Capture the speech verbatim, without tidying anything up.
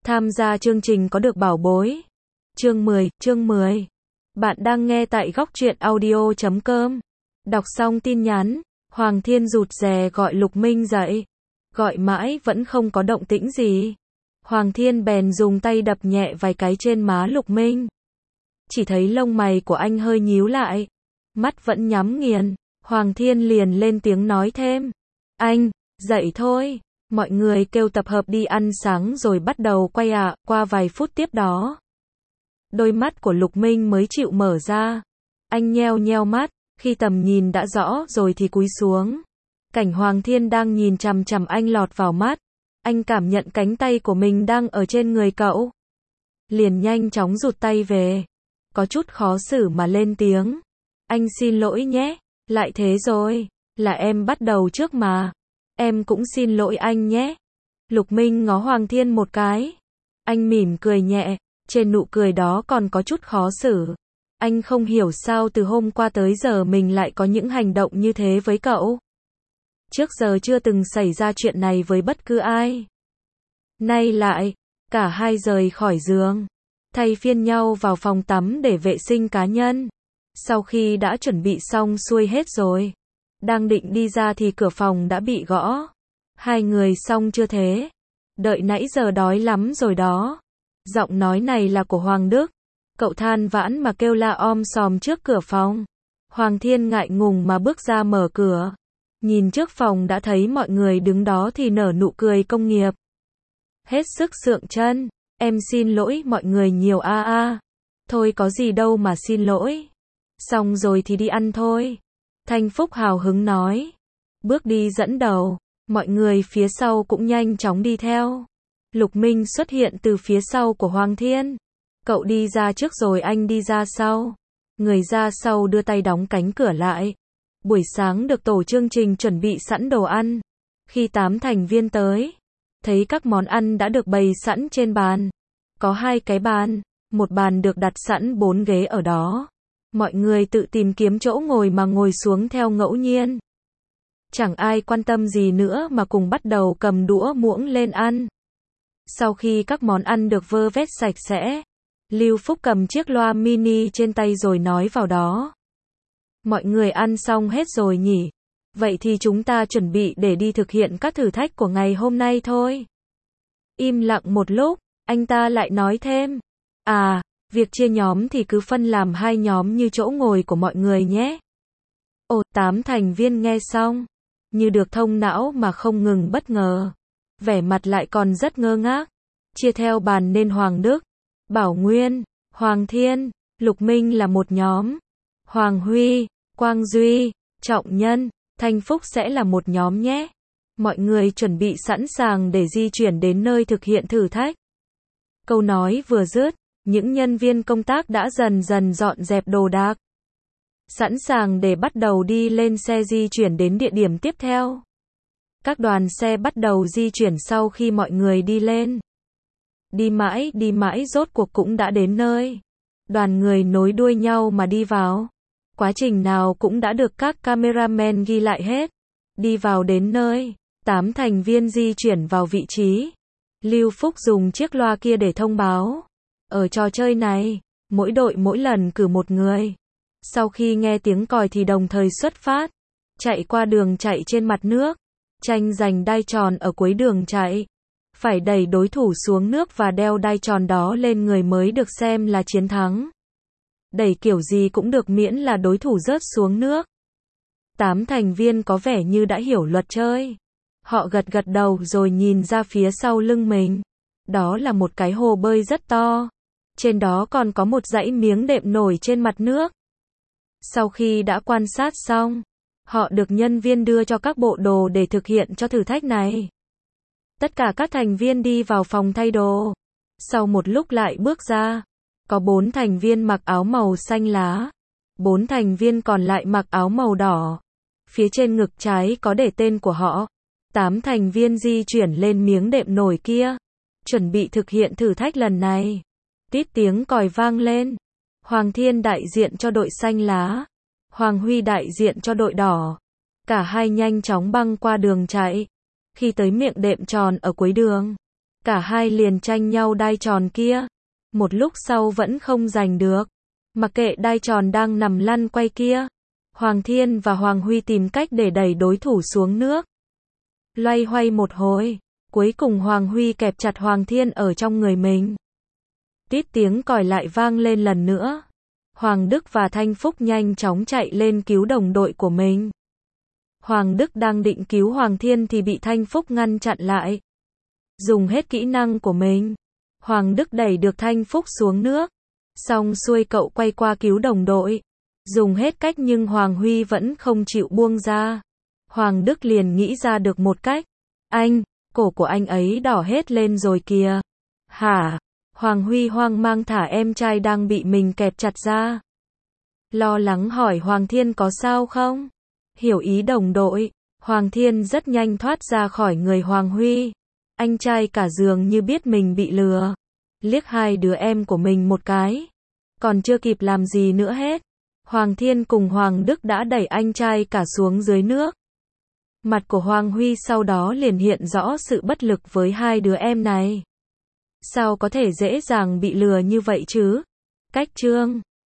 Tham gia chương trình có được bảo bối. Chương mười, chương mười. Bạn đang nghe tại góc truyện audio chấm com. Đọc xong tin nhắn, Hoàng Thiên rụt rè gọi Lục Minh dậy. Gọi mãi vẫn không có động tĩnh gì. Hoàng Thiên bèn dùng tay đập nhẹ vài cái trên má Lục Minh. Chỉ thấy lông mày của anh hơi nhíu lại. Mắt vẫn nhắm nghiền. Hoàng Thiên liền lên tiếng nói thêm. Anh, dậy thôi. Mọi người kêu tập hợp đi ăn sáng rồi bắt đầu quay ạ. À. Qua vài phút tiếp đó, đôi mắt của Lục Minh mới chịu mở ra. Anh nheo nheo mắt, khi tầm nhìn đã rõ rồi thì cúi xuống. Cảnh Hoàng Thiên đang nhìn chằm chằm anh lọt vào mắt. Anh cảm nhận cánh tay của mình đang ở trên người cậu. Liền nhanh chóng rụt tay về. Có chút khó xử mà lên tiếng. Anh xin lỗi nhé. Lại thế rồi. Là em bắt đầu trước mà. Em cũng xin lỗi anh nhé. Lục Minh ngó Hoàng Thiên một cái. Anh mỉm cười nhẹ. Trên nụ cười đó còn có chút khó xử. Anh không hiểu sao từ hôm qua tới giờ mình lại có những hành động như thế với cậu. Trước giờ chưa từng xảy ra chuyện này với bất cứ ai. Nay lại, cả hai rời khỏi giường, thay phiên nhau vào phòng tắm để vệ sinh cá nhân. Sau khi đã chuẩn bị xong xuôi hết rồi, đang định đi ra thì cửa phòng đã bị gõ. Hai người xong chưa thế? Đợi nãy giờ đói lắm rồi đó. Giọng nói này là của Hoàng Đức. Cậu than vãn mà kêu la om sòm trước cửa phòng. Hoàng Thiên ngại ngùng mà bước ra mở cửa. Nhìn trước phòng đã thấy mọi người đứng đó thì nở nụ cười công nghiệp. Hết sức sượng chân. Em xin lỗi mọi người nhiều a a. Thôi có gì đâu mà xin lỗi. Xong rồi thì đi ăn thôi. Thanh Phúc hào hứng nói. Bước đi dẫn đầu. Mọi người phía sau cũng nhanh chóng đi theo. Lục Minh xuất hiện từ phía sau của Hoàng Thiên. Cậu đi ra trước rồi anh đi ra sau. Người ra sau đưa tay đóng cánh cửa lại. Buổi sáng được tổ chương trình chuẩn bị sẵn đồ ăn. Khi tám thành viên tới, thấy các món ăn đã được bày sẵn trên bàn. Có hai cái bàn, một bàn được đặt sẵn bốn ghế ở đó. Mọi người tự tìm kiếm chỗ ngồi mà ngồi xuống theo ngẫu nhiên. Chẳng ai quan tâm gì nữa mà cùng bắt đầu cầm đũa muỗng lên ăn. Sau khi các món ăn được vơ vét sạch sẽ, Lưu Phúc cầm chiếc loa mini trên tay rồi nói vào đó. Mọi người ăn xong hết rồi nhỉ? Vậy thì chúng ta chuẩn bị để đi thực hiện các thử thách của ngày hôm nay thôi. Im lặng một lúc, anh ta lại nói thêm. À, việc chia nhóm thì cứ phân làm hai nhóm như chỗ ngồi của mọi người nhé. Ồ, tám thành viên nghe xong, như được thông não mà không ngừng bất ngờ. Vẻ mặt lại còn rất ngơ ngác. Chia theo bàn nên Hoàng Đức, Bảo Nguyên, Hoàng Thiên, Lục Minh là một nhóm. Hoàng Huy, Quang Duy, Trọng Nhân, Thanh Phúc sẽ là một nhóm nhé. Mọi người chuẩn bị sẵn sàng để di chuyển đến nơi thực hiện thử thách. Câu nói vừa dứt, những nhân viên công tác đã dần dần dọn dẹp đồ đạc. Sẵn sàng để bắt đầu đi lên xe di chuyển đến địa điểm tiếp theo. Các đoàn xe bắt đầu di chuyển sau khi mọi người đi lên. Đi mãi, đi mãi rốt cuộc cũng đã đến nơi. Đoàn người nối đuôi nhau mà đi vào. Quá trình nào cũng đã được các cameraman ghi lại hết. Đi vào đến nơi, tám thành viên di chuyển vào vị trí. Lưu Phúc dùng chiếc loa kia để thông báo. Ở trò chơi này, mỗi đội mỗi lần cử một người. Sau khi nghe tiếng còi thì đồng thời xuất phát. Chạy qua đường chạy trên mặt nước. Tranh giành đai tròn ở cuối đường chạy. Phải đẩy đối thủ xuống nước và đeo đai tròn đó lên người mới được xem là chiến thắng. Đẩy kiểu gì cũng được miễn là đối thủ rớt xuống nước. Tám thành viên có vẻ như đã hiểu luật chơi. Họ gật gật đầu rồi nhìn ra phía sau lưng mình. Đó là một cái hồ bơi rất to. Trên đó còn có một dãy miếng đệm nổi trên mặt nước. Sau khi đã quan sát xong, họ được nhân viên đưa cho các bộ đồ để thực hiện cho thử thách này. Tất cả các thành viên đi vào phòng thay đồ. Sau một lúc lại bước ra. Có bốn thành viên mặc áo màu xanh lá. Bốn thành viên còn lại mặc áo màu đỏ. Phía trên ngực trái có để tên của họ. Tám thành viên di chuyển lên miếng đệm nổi kia. Chuẩn bị thực hiện thử thách lần này. Tít tiếng còi vang lên. Hoàng Thiên đại diện cho đội xanh lá. Hoàng Huy đại diện cho đội đỏ. Cả hai nhanh chóng băng qua đường chạy. Khi tới miệng đệm tròn ở cuối đường, Cả hai liền tranh nhau đai tròn kia. Một lúc sau vẫn không giành được. Mặc kệ đai tròn đang nằm lăn quay kia. Hoàng Thiên và Hoàng Huy tìm cách để đẩy đối thủ xuống nước. Loay hoay một hồi. Cuối cùng Hoàng Huy kẹp chặt Hoàng Thiên ở trong người mình. Tít tiếng còi lại vang lên lần nữa. Hoàng Đức và Thanh Phúc nhanh chóng chạy lên cứu đồng đội của mình. Hoàng Đức đang định cứu Hoàng Thiên thì bị Thanh Phúc ngăn chặn lại. Dùng hết kỹ năng của mình. Hoàng Đức đẩy được Thanh Phúc xuống nước. Xong xuôi cậu quay qua cứu đồng đội. Dùng hết cách nhưng Hoàng Huy vẫn không chịu buông ra. Hoàng Đức liền nghĩ ra được một cách. Anh, cổ của anh ấy đỏ hết lên rồi kìa. Hả? Hoàng Huy hoang mang thả em trai đang bị mình kẹp chặt ra. Lo lắng hỏi Hoàng Thiên có sao không? Hiểu ý đồng đội, Hoàng Thiên rất nhanh thoát ra khỏi người Hoàng Huy. Anh trai cả dường như biết mình bị lừa. Liếc hai đứa em của mình một cái. Còn chưa kịp làm gì nữa hết. Hoàng Thiên cùng Hoàng Đức đã đẩy anh trai cả xuống dưới nước. Mặt của Hoàng Huy sau đó liền hiện rõ sự bất lực với hai đứa em này. Sao có thể dễ dàng bị lừa như vậy chứ? Cách chương